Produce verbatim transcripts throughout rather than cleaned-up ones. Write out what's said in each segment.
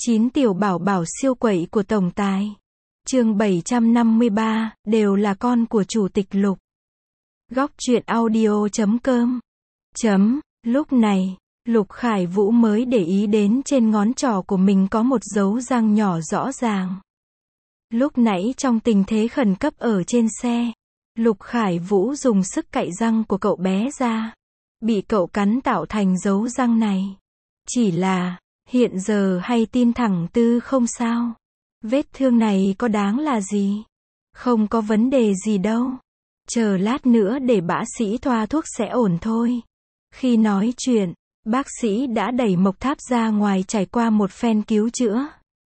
chín tiểu bảo bảo siêu quậy của tổng tài. Chương bảy trăm năm mươi ba, đều là con của chủ tịch Lục. Góc truyện audio chấm com. Chấm, lúc này, Lục Khải Vũ mới để ý đến trên ngón trỏ của mình có một dấu răng nhỏ rõ ràng. Lúc nãy trong tình thế khẩn cấp ở trên xe, Lục Khải Vũ dùng sức cạy răng của cậu bé ra. Bị cậu cắn tạo thành dấu răng này. Chỉ là, hiện giờ hay tin thẳng tư không sao. Vết thương này có đáng là gì? Không có vấn đề gì đâu. Chờ lát nữa để bác sĩ thoa thuốc sẽ ổn thôi. Khi nói chuyện, bác sĩ đã đẩy Mộc Tháp ra ngoài trải qua một phen cứu chữa.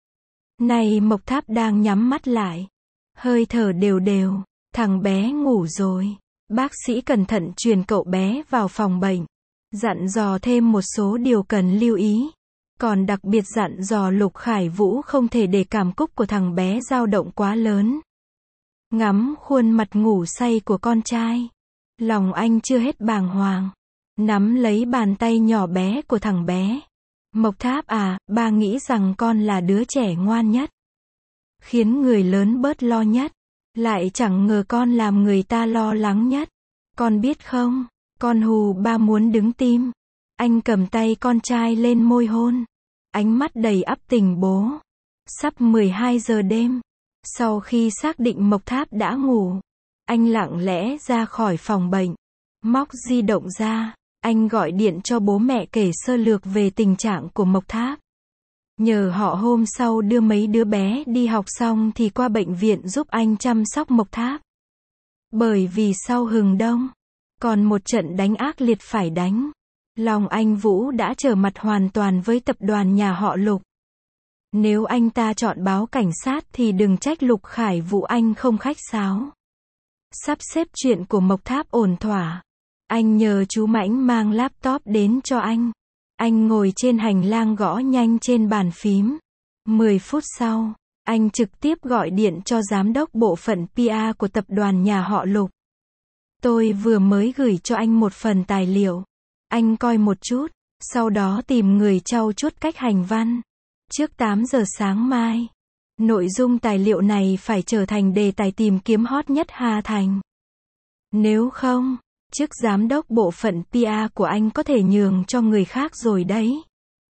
Này Mộc Tháp đang nhắm mắt lại. Hơi thở đều đều, thằng bé ngủ rồi. Bác sĩ cẩn thận truyền cậu bé vào phòng bệnh. Dặn dò thêm một số điều cần lưu ý. Còn đặc biệt dặn dò Lục Khải Vũ không thể để cảm cúc của thằng bé dao động quá lớn. Ngắm khuôn mặt ngủ say của con trai. Lòng anh chưa hết bàng hoàng. Nắm lấy bàn tay nhỏ bé của thằng bé. Mộc Tháp à, ba nghĩ rằng con là đứa trẻ ngoan nhất. Khiến người lớn bớt lo nhất. Lại chẳng ngờ con làm người ta lo lắng nhất. Con biết không, con hù ba muốn đứng tim. Anh cầm tay con trai lên môi hôn. Ánh mắt đầy ắp tình bố. Sắp mười hai giờ đêm. Sau khi xác định Mộc Tháp đã ngủ, anh lặng lẽ ra khỏi phòng bệnh. Móc di động ra, anh gọi điện cho bố mẹ kể sơ lược về tình trạng của Mộc Tháp. Nhờ họ hôm sau đưa mấy đứa bé đi học xong thì qua bệnh viện giúp anh chăm sóc Mộc Tháp. Bởi vì sau hừng đông, còn một trận đánh ác liệt phải đánh. Lòng anh Vũ đã trở mặt hoàn toàn với tập đoàn nhà họ Lục. Nếu anh ta chọn báo cảnh sát thì đừng trách Lục Khải Vũ anh không khách sáo. Sắp xếp chuyện của Mộc Tháp ổn thỏa. Anh nhờ chú Mãnh mang laptop đến cho anh. Anh ngồi trên hành lang gõ nhanh trên bàn phím. mười phút sau, anh trực tiếp gọi điện cho giám đốc bộ phận pê e của tập đoàn nhà họ Lục. Tôi vừa mới gửi cho anh một phần tài liệu. Anh coi một chút, sau đó tìm người trau chuốt cách hành văn. Trước tám giờ sáng mai, nội dung tài liệu này phải trở thành đề tài tìm kiếm hot nhất Hà Thành. Nếu không, chức giám đốc bộ phận pê e của anh có thể nhường cho người khác rồi đấy.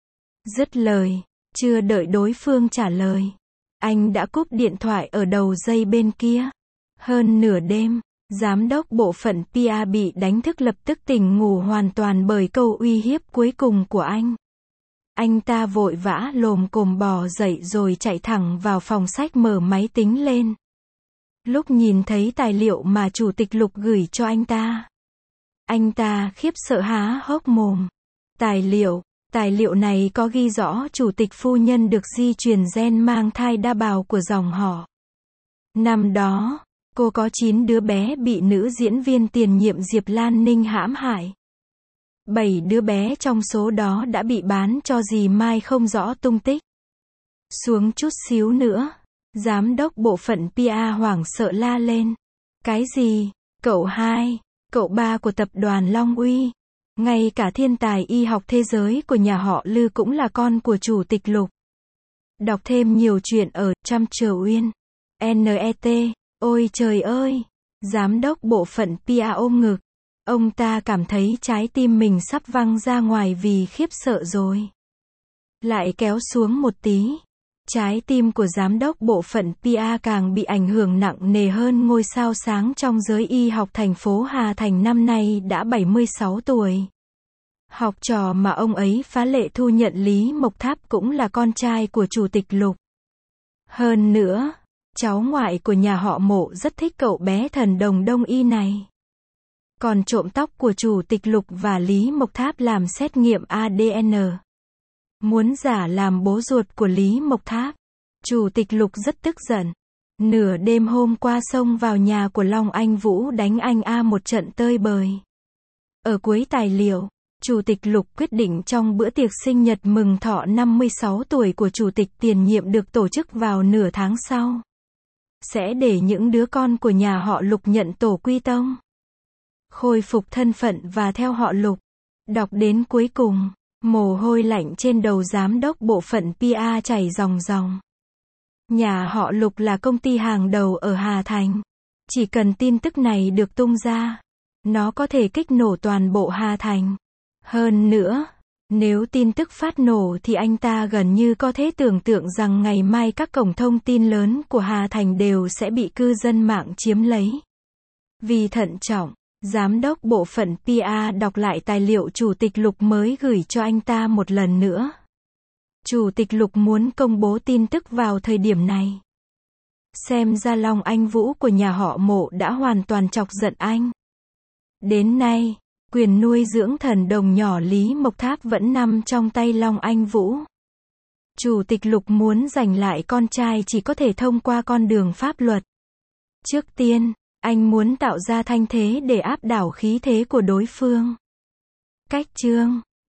Dứt lời, chưa đợi đối phương trả lời, anh đã cúp điện thoại ở đầu dây bên kia. Hơn nửa đêm, giám đốc bộ phận pê e bị đánh thức lập tức tỉnh ngủ hoàn toàn bởi câu uy hiếp cuối cùng của anh. Anh ta vội vã lồm cồm bò dậy rồi chạy thẳng vào phòng sách mở máy tính lên. Lúc nhìn thấy tài liệu mà chủ tịch Lục gửi cho anh ta, anh ta khiếp sợ há hốc mồm. Tài liệu, tài liệu này có ghi rõ chủ tịch phu nhân được di truyền gen mang thai đa bào của dòng họ. Năm đó, cô có chín đứa bé bị nữ diễn viên tiền nhiệm Diệp Lan Ninh hãm hại. bảy đứa bé trong số đó đã bị bán cho dì Mai không rõ tung tích. Xuống chút xíu nữa, giám đốc bộ phận pê e hoảng sợ la lên. Cái gì? Cậu hai, cậu ba của tập đoàn Long Uy, ngay cả thiên tài y học thế giới của nhà họ Lư cũng là con của chủ tịch Lục. Đọc thêm nhiều chuyện ở Trump Trở Uyên. net. Ôi trời ơi! Giám đốc bộ phận pê e ôm ngực. Ông ta cảm thấy trái tim mình sắp văng ra ngoài vì khiếp sợ rồi. Lại kéo xuống một tí. Trái tim của giám đốc bộ phận pê e càng bị ảnh hưởng nặng nề hơn. Ngôi sao sáng trong giới y học thành phố Hà Thành năm nay đã bảy mươi sáu tuổi. Học trò mà ông ấy phá lệ thu nhận Lý Mộc Tháp cũng là con trai của chủ tịch Lục. Hơn nữa, cháu ngoại của nhà họ Mộ rất thích cậu bé thần đồng đông y này. Còn trộm tóc của chủ tịch Lục và Lý Mộc Tháp làm xét nghiệm a đê en. Muốn giả làm bố ruột của Lý Mộc Tháp. Chủ tịch Lục rất tức giận. Nửa đêm hôm qua xông vào nhà của Long Anh Vũ đánh anh A một trận tơi bời. Ở cuối tài liệu, chủ tịch Lục quyết định trong bữa tiệc sinh nhật mừng thọ năm mươi sáu tuổi của chủ tịch tiền nhiệm được tổ chức vào nửa tháng sau, sẽ để những đứa con của nhà họ Lục nhận tổ quy tông, khôi phục thân phận và theo họ Lục. Đọc đến cuối cùng, Mồ hôi lạnh trên đầu giám đốc bộ phận pê e chảy ròng ròng. Nhà họ Lục là công ty hàng đầu ở Hà Thành. Chỉ cần tin tức này được tung ra, nó có thể kích nổ toàn bộ Hà Thành. Hơn nữa, nếu tin tức phát nổ thì anh ta gần như có thể tưởng tượng rằng ngày mai các cổng thông tin lớn của Hà Thành đều sẽ bị cư dân mạng chiếm lấy. Vì thận trọng, giám đốc bộ phận pê e đọc lại tài liệu Chủ tịch Lục mới gửi cho anh ta một lần nữa. Chủ tịch Lục muốn công bố tin tức vào thời điểm này. Xem ra Long Anh Vũ của nhà họ Mộ đã hoàn toàn chọc giận anh. Đến nay, quyền nuôi dưỡng thần đồng nhỏ Lý Mộc Tháp vẫn nằm trong tay Long Anh Vũ. Chủ tịch Lục muốn giành lại con trai chỉ có thể thông qua con đường pháp luật. Trước tiên, anh muốn tạo ra thanh thế để áp đảo khí thế của đối phương. Cách chương